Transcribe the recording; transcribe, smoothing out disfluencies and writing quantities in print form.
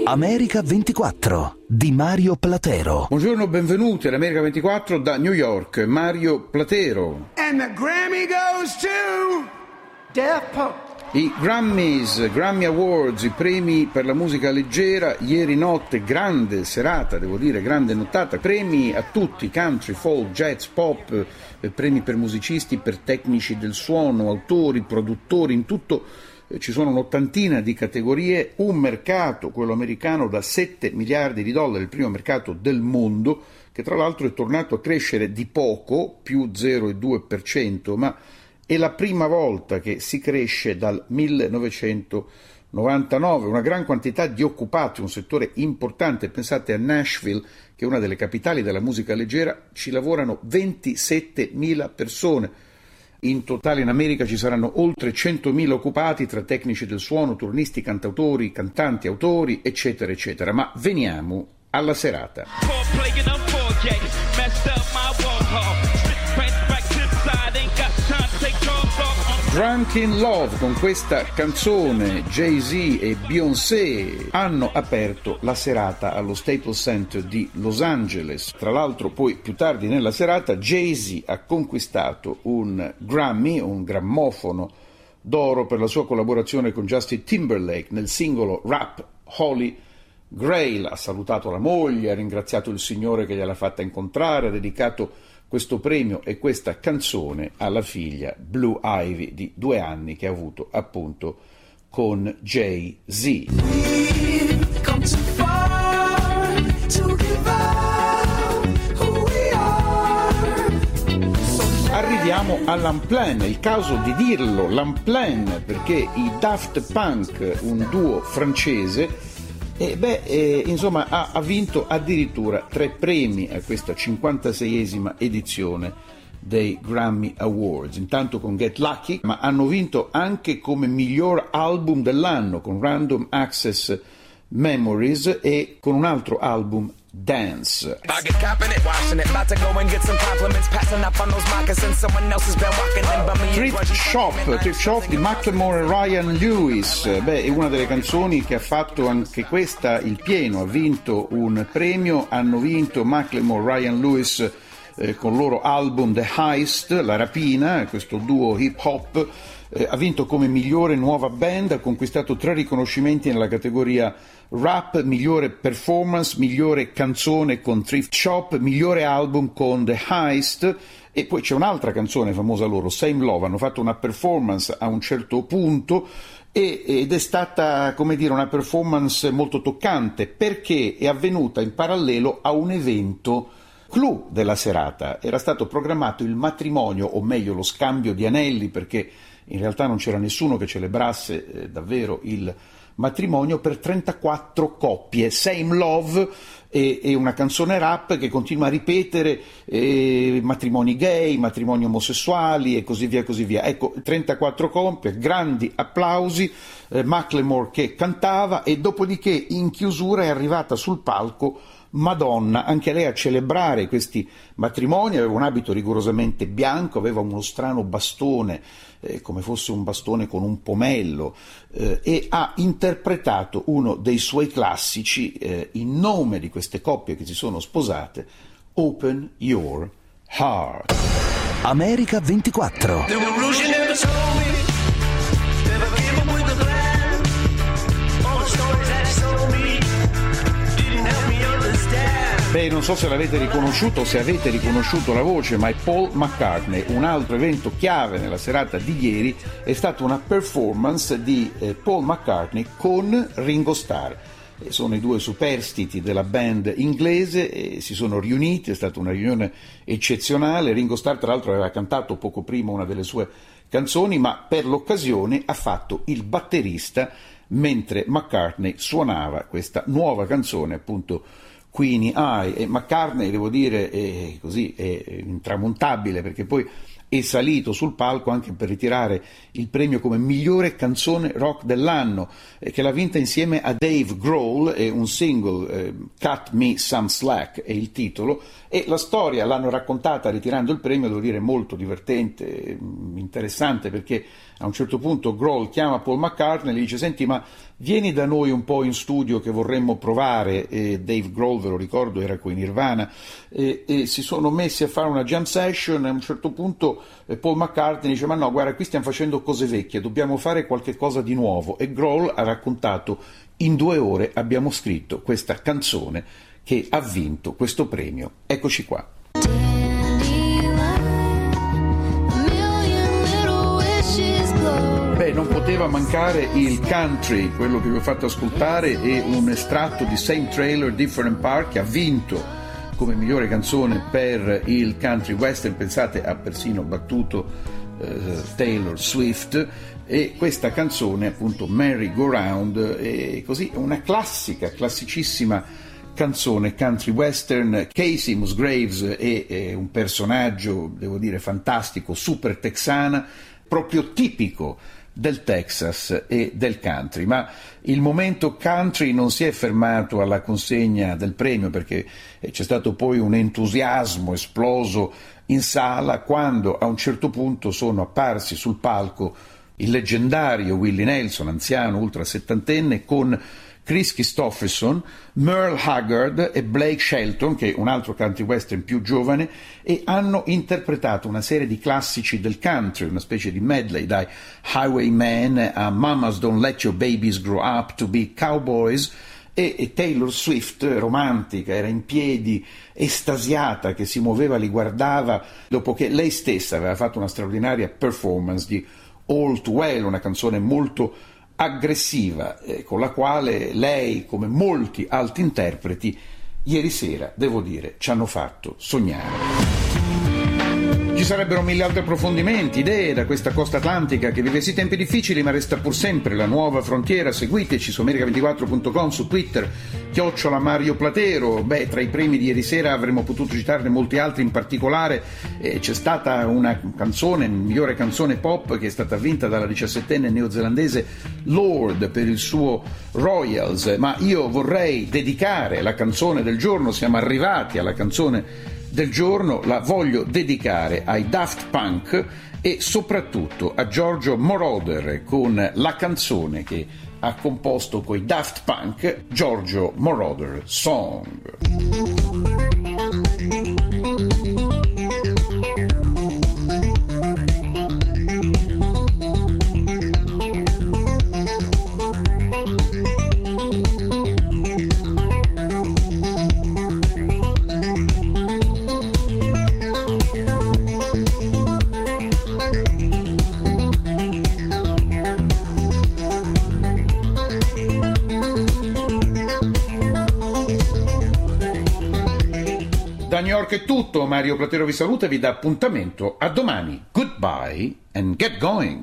America 24 di Mario Platero. Buongiorno, benvenuti all'America 24 da New York, Mario Platero. And the Grammy goes to Daft Punk. I Grammy Awards, i premi per la musica leggera, ieri notte, grande serata, devo dire, grande nottata, premi a tutti, country, folk, jazz, pop, premi per musicisti, per tecnici del suono, autori, produttori, in tutto ci sono un'ottantina di categorie, un mercato, quello americano, da 7 miliardi di dollari, il primo mercato del mondo, che tra l'altro è tornato a crescere di poco, più 0,2%, ma è la prima volta che si cresce dal 1999, una gran quantità di occupati, un settore importante. Pensate a Nashville, che è una delle capitali della musica leggera, ci lavorano 27.000 persone. In totale in America ci saranno oltre 100.000 occupati tra tecnici del suono, turnisti, cantautori, cantanti, autori, eccetera, eccetera. Ma veniamo alla serata. Drunk in Love, con questa canzone Jay-Z e Beyoncé hanno aperto la serata allo Staples Center di Los Angeles. Tra l'altro poi più tardi nella serata Jay-Z ha conquistato un Grammy, un grammofono d'oro per la sua collaborazione con Justin Timberlake nel singolo Rap Holy Grail. Ha salutato la moglie, ha ringraziato il Signore che gliel'ha fatta incontrare, ha dedicato questo premio e questa canzone alla figlia Blue Ivy di 2 anni che ha avuto appunto con Jay-Z. Arriviamo all'Unplanned, è il caso di dirlo, l'Unplanned, perché i Daft Punk, un duo francese, insomma ha vinto addirittura 3 premi a questa 56esima edizione dei Grammy Awards, intanto con Get Lucky, ma hanno vinto anche come miglior album dell'anno con Random Access Memories e con un altro album, Dance. Thrift Shop di Macklemore e Ryan Lewis, è una delle canzoni che ha fatto anche questa il pieno, ha vinto un premio, hanno vinto Macklemore e Ryan Lewis con il loro album The Heist, La rapina, questo duo hip hop. Ha vinto come migliore nuova band, ha conquistato 3 riconoscimenti nella categoria rap, migliore performance, migliore canzone con Thrift Shop, migliore album con The Heist, e poi c'è un'altra canzone famosa loro, Same Love. Hanno fatto una performance a un certo punto ed è stata, come dire, una performance molto toccante perché è avvenuta in parallelo a un evento clou della serata. Era stato programmato il matrimonio, o meglio lo scambio di anelli, perché in realtà non c'era nessuno che celebrasse davvero il matrimonio, per 34 coppie. Same Love è una canzone rap che continua a ripetere matrimoni gay, matrimoni omosessuali e così via così via. Ecco, 34 coppie, grandi applausi, Macklemore che cantava, e dopodiché in chiusura è arrivata sul palco Madonna, anche lei a celebrare questi matrimoni. Aveva un abito rigorosamente bianco, aveva uno strano bastone, come fosse un bastone con un pomello, e ha interpretato uno dei suoi classici in nome di queste coppie che si sono sposate, Open Your Heart. America 24. Non so se l'avete riconosciuto o se avete riconosciuto la voce, ma è Paul McCartney. Un altro evento chiave nella serata di ieri è stata una performance di Paul McCartney con Ringo Starr. Sono i 2 superstiti della band inglese e si sono riuniti, è stata una riunione eccezionale. Ringo Starr tra l'altro aveva cantato poco prima una delle sue canzoni, ma per l'occasione ha fatto il batterista mentre McCartney suonava questa nuova canzone, appunto Queenie Eye. E McCartney, devo dire, è intramontabile, perché poi è salito sul palco anche per ritirare il premio come migliore canzone rock dell'anno, che l'ha vinta insieme a Dave Grohl, e un single, Cut Me Some Slack è il titolo, e la storia l'hanno raccontata ritirando il premio, devo dire molto divertente, interessante, perché a un certo punto Grohl chiama Paul McCartney e gli dice: senti, ma vieni da noi un po' in studio che vorremmo provare, e Dave Grohl, ve lo ricordo, era con i Nirvana, e si sono messi a fare una jam session, e a un certo punto Paul McCartney dice: ma no, guarda, qui stiamo facendo cose vecchie, dobbiamo fare qualche cosa di nuovo, e Grohl ha raccontato: in 2 ore abbiamo scritto questa canzone che ha vinto questo premio. Eccoci qua. Beh, non poteva mancare il country, quello che vi ho fatto ascoltare è un estratto di Same Trailer, Different Park, che ha vinto come migliore canzone per il country western, pensate, ha persino battuto Taylor Swift, e questa canzone, appunto, Merry Go Round, è così una classicissima canzone country western. Casey Musgraves è un personaggio, devo dire, fantastico, super texana, proprio tipico del Texas e del country, ma il momento country non si è fermato alla consegna del premio, perché c'è stato poi un entusiasmo esploso in sala quando a un certo punto sono apparsi sul palco il leggendario Willie Nelson, anziano ultra settantenne, con Chris Christopherson, Merle Haggard e Blake Shelton, che è un altro country western più giovane, e hanno interpretato una serie di classici del country, una specie di medley, dai Highwayman a Mamas Don't Let Your Babies Grow Up to Be Cowboys, e Taylor Swift, romantica, era in piedi, estasiata, che si muoveva, li guardava, dopo che lei stessa aveva fatto una straordinaria performance di All Too Well, una canzone molto aggressiva, con la quale lei, come molti altri interpreti, ieri sera, devo dire, ci hanno fatto sognare. Ci sarebbero 1000 altri approfondimenti, idee da questa costa atlantica che vive sì tempi difficili, ma resta pur sempre la nuova frontiera. Seguiteci su America24.com, su Twitter, @Mario Platero. Beh, tra i premi di ieri sera avremmo potuto citarne molti altri, in particolare c'è stata una canzone, migliore canzone pop, che è stata vinta dalla 17enne neozelandese Lorde per il suo Royals, ma io vorrei dedicare la canzone del giorno, siamo arrivati alla canzone del giorno, la voglio dedicare ai Daft Punk e soprattutto a Giorgio Moroder, con la canzone che ha composto coi Daft Punk, Giorgio Moroder Song. Da New York è tutto, Mario Platero vi saluta e vi dà appuntamento a domani. Goodbye and get going.